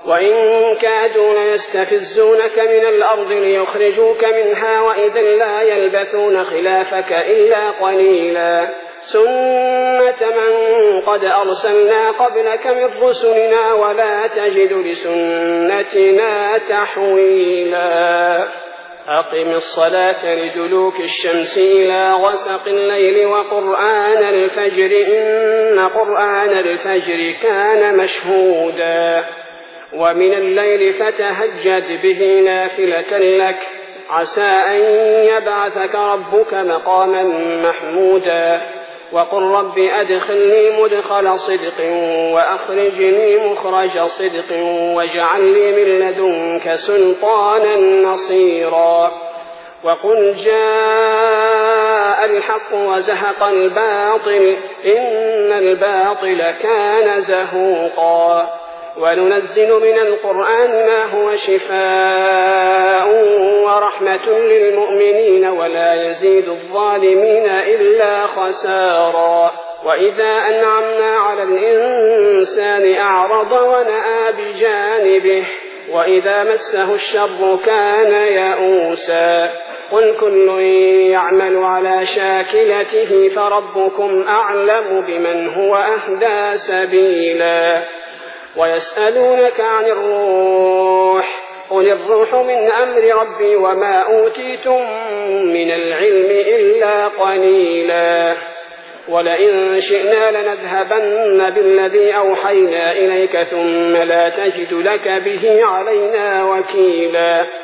وإن كادوا ليستفزونك من الأرض ليخرجوك منها وإذا لا يلبثون خلافك إلا قليلا سنة من قد أرسلنا قبلك من رسلنا ولا تجد لسنتنا تحويلا أقم الصلاة لدلوك الشمس إلى غسق الليل وقرآن الفجر إن قرآن الفجر كان مشهودا ومن الليل فتهجد به نافلة لك عسى أن يبعثك ربك مقاما محمودا وقل رب أدخلني مدخل صدق وأخرجني مخرج صدق واجعل لي من لدنك سلطانا نصيرا وقل جاء الحق وزهق الباطل إن الباطل كان زهوقا وننزل من القرآن ما هو شفاء ورحمة للمؤمنين ولا يزيد الظالمين إلا خسارا وإذا أنعمنا على الإنسان أعرض ونأى بجانبه وإذا مسه الشر كان يئوسا قل كل يعمل على شاكلته فربكم أعلم بمن هو أهدى سبيلا ويسألونك عن الروح قل الروح من أمر ربي وما أوتيتم من العلم إلا قليلا ولئن شئنا لنذهبن بالذي أوحينا إليك ثم لا تجد لك به علينا وكيلا